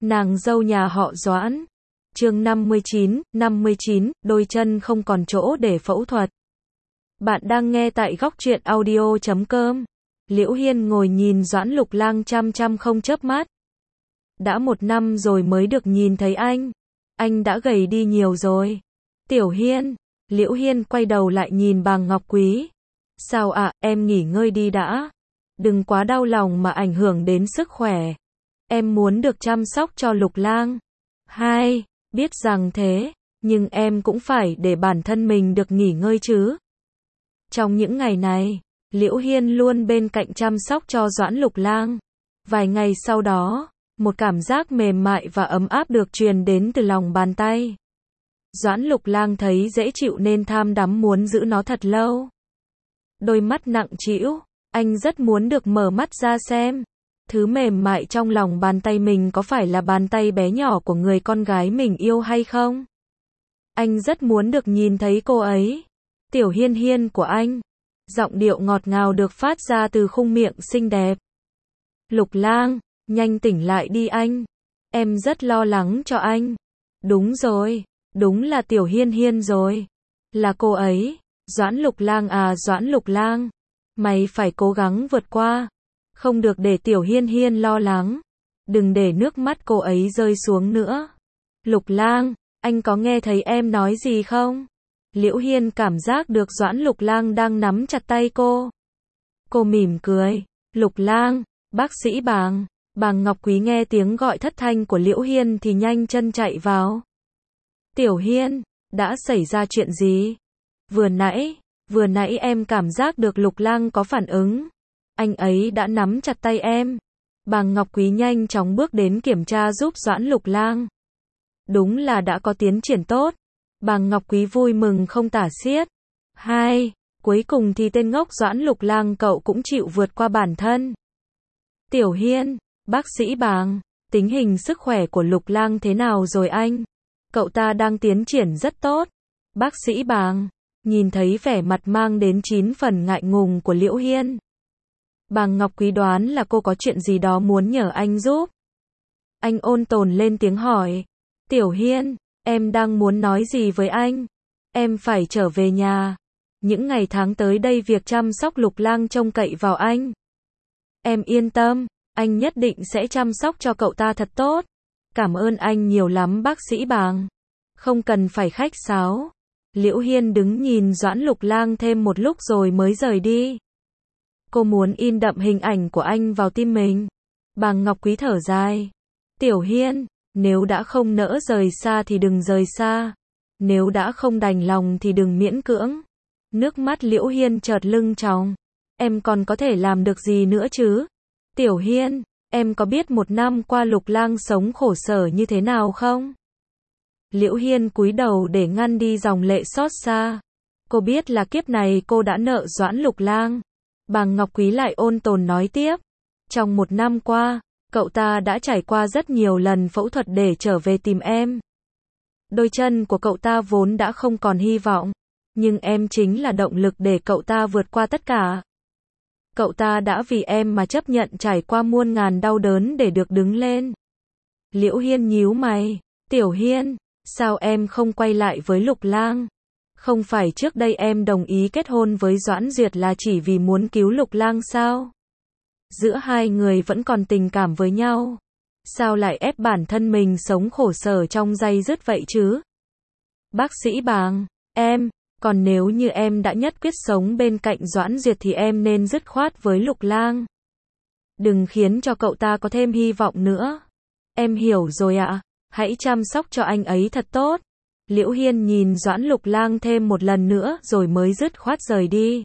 Nàng dâu nhà họ Doãn. Chương 59, đôi chân không còn chỗ để phẫu thuật. Bạn đang nghe tại góc truyện audio.com. Liễu Hiên ngồi nhìn Doãn Lục Lang chăm chăm không chớp mắt. Đã 1 năm rồi mới được nhìn thấy anh. Anh đã gầy đi nhiều rồi. Tiểu Hiên. Liễu Hiên quay đầu lại nhìn Bàng Ngọc Quý. Sao ạ, em nghỉ ngơi đi đã. Đừng quá đau lòng mà ảnh hưởng đến sức khỏe. Em muốn được chăm sóc cho Lục Lang. Hai, biết rằng thế, nhưng em cũng phải để bản thân mình được nghỉ ngơi chứ. Trong những ngày này, Liễu Hiên luôn bên cạnh chăm sóc cho Doãn Lục Lang. Vài ngày sau đó, một cảm giác mềm mại và ấm áp được truyền đến từ lòng bàn tay. Doãn Lục Lang thấy dễ chịu nên tham đắm muốn giữ nó thật lâu. Đôi mắt nặng trĩu, anh rất muốn được mở mắt ra xem. Thứ mềm mại trong lòng bàn tay mình có phải là bàn tay bé nhỏ của người con gái mình yêu hay không? Anh rất muốn được nhìn thấy cô ấy. Tiểu Hiên Hiên của anh. Giọng điệu ngọt ngào được phát ra từ khung miệng xinh đẹp. Lục Lang, nhanh tỉnh lại đi anh. Em rất lo lắng cho anh. Đúng rồi, đúng là Tiểu Hiên Hiên rồi. Là cô ấy. Doãn Lục Lang à, Doãn Lục Lang. Mày phải cố gắng vượt qua. Không được để Tiểu Hiên Hiên lo lắng. Đừng để nước mắt cô ấy rơi xuống nữa. Lục Lang, anh có nghe thấy em nói gì không? Liễu Hiên cảm giác được Doãn Lục Lang đang nắm chặt tay cô. Cô mỉm cười. Lục Lang, bác sĩ Bàng. Bàng Ngọc Quý nghe tiếng gọi thất thanh của Liễu Hiên thì nhanh chân chạy vào. Tiểu Hiên, đã xảy ra chuyện gì? Vừa nãy em cảm giác được Lục Lang có phản ứng. Anh ấy đã nắm chặt tay em. Bàng Ngọc Quý nhanh chóng bước đến kiểm tra giúp Doãn Lục Lang. Đúng là đã có tiến triển tốt. Bàng Ngọc Quý vui mừng không tả xiết. Hai, cuối cùng thì tên ngốc Doãn Lục Lang cậu cũng chịu vượt qua bản thân. Tiểu Hiên, bác sĩ Bàng, tình hình sức khỏe của Lục Lang thế nào rồi anh? Cậu ta đang tiến triển rất tốt. Bác sĩ Bàng, nhìn thấy vẻ mặt mang đến 9 phần ngại ngùng của Liễu Hiên. Bàng Ngọc Quý đoán là cô có chuyện gì đó muốn nhờ anh giúp. Anh ôn tồn lên tiếng hỏi. Tiểu Hiên, em đang muốn nói gì với anh? Em phải trở về nhà. Những ngày tháng tới đây việc chăm sóc Lục Lang trông cậy vào anh. Em yên tâm, anh nhất định sẽ chăm sóc cho cậu ta thật tốt. Cảm ơn anh nhiều lắm bác sĩ Bàng. Không cần phải khách sáo. Liễu Hiên đứng nhìn Doãn Lục Lang thêm một lúc rồi mới rời đi. Cô muốn in đậm hình ảnh của anh vào tim mình. Bàng Ngọc Quý thở dài. Tiểu Hiên, nếu đã không nỡ rời xa thì đừng rời xa. Nếu đã không đành lòng thì đừng miễn cưỡng. Nước mắt Liễu Hiên chợt lưng tròng. Em còn có thể làm được gì nữa chứ? Tiểu Hiên, em có biết 1 năm qua Lục Lang sống khổ sở như thế nào không? Liễu Hiên cúi đầu để ngăn đi dòng lệ xót xa. Cô biết là kiếp này cô đã nợ Doãn Lục Lang. Bàng Ngọc Quý lại ôn tồn nói tiếp. Trong 1 năm qua, cậu ta đã trải qua rất nhiều lần phẫu thuật để trở về tìm em. Đôi chân của cậu ta vốn đã không còn hy vọng, nhưng em chính là động lực để cậu ta vượt qua tất cả. Cậu ta đã vì em mà chấp nhận trải qua muôn ngàn đau đớn để được đứng lên. Liễu Hiên nhíu mày. Tiểu Hiên, sao em không quay lại với Lục Lang? Không phải trước đây em đồng ý kết hôn với Doãn Duyệt là chỉ vì muốn cứu Lục Lang sao? Giữa hai người vẫn còn tình cảm với nhau. Sao lại ép bản thân mình sống khổ sở trong day dứt vậy chứ? Bác sĩ Bàng, còn nếu như em đã nhất quyết sống bên cạnh Doãn Duyệt thì em nên dứt khoát với Lục Lang. Đừng khiến cho cậu ta có thêm hy vọng nữa. Em hiểu rồi ạ, hãy chăm sóc cho anh ấy thật tốt. Liễu Hiên nhìn Doãn Lục Lang thêm một lần nữa rồi mới dứt khoát rời đi.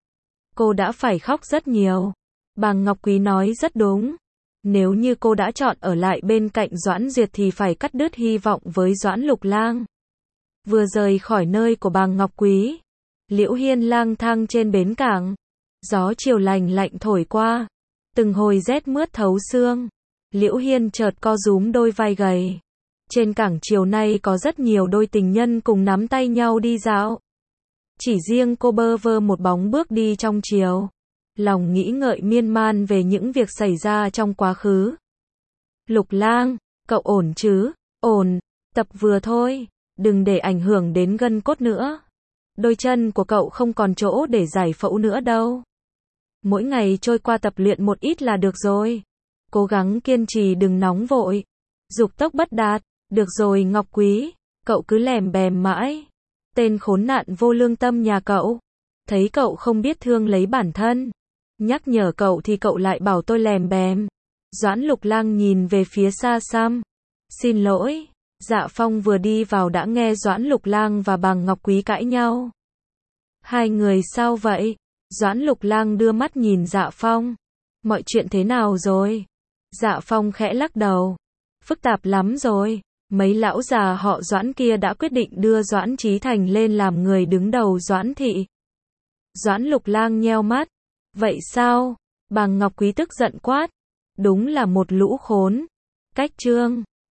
Cô đã phải khóc rất nhiều. Bàng Ngọc Quý nói rất đúng. Nếu như cô đã chọn ở lại bên cạnh Doãn Duyệt thì phải cắt đứt hy vọng với Doãn Lục Lang. Vừa rời khỏi nơi của Bàng Ngọc Quý, Liễu Hiên lang thang trên bến cảng. Gió chiều lành lạnh thổi qua. Từng hồi rét mướt thấu xương. Liễu Hiên chợt co rúm đôi vai gầy. Trên cảng chiều nay có rất nhiều đôi tình nhân cùng nắm tay nhau đi dạo. Chỉ riêng cô bơ vơ một bóng bước đi trong chiều. Lòng nghĩ ngợi miên man về những việc xảy ra trong quá khứ. Lục Lang, Cậu ổn chứ? Ổn, tập vừa thôi, đừng để ảnh hưởng đến gân cốt nữa. Đôi chân của cậu không còn chỗ để giải phẫu nữa đâu. Mỗi ngày trôi qua tập luyện một ít là được rồi. Cố gắng kiên trì, đừng nóng vội. Dục tốc bất đạt. Được rồi Ngọc Quý, cậu cứ lèm bèm mãi. Tên khốn nạn vô lương tâm nhà cậu. Thấy cậu không biết thương lấy bản thân. Nhắc nhở cậu thì cậu lại bảo tôi lèm bèm. Doãn Lục Lang nhìn về phía xa xăm. Xin lỗi. Dạ Phong vừa đi vào đã nghe Doãn Lục Lang và Bàng Ngọc Quý cãi nhau. Hai người sao vậy? Doãn Lục Lang đưa mắt nhìn Dạ Phong. Mọi chuyện thế nào rồi? Dạ Phong khẽ lắc đầu. Phức tạp lắm rồi. Mấy lão già họ Doãn kia đã quyết định đưa Doãn Chí Thành lên làm người đứng đầu Doãn thị. Doãn Lục Lang nheo mắt. Vậy sao? Bàng Ngọc Quý tức giận quát. Đúng là một lũ khốn. Cách chương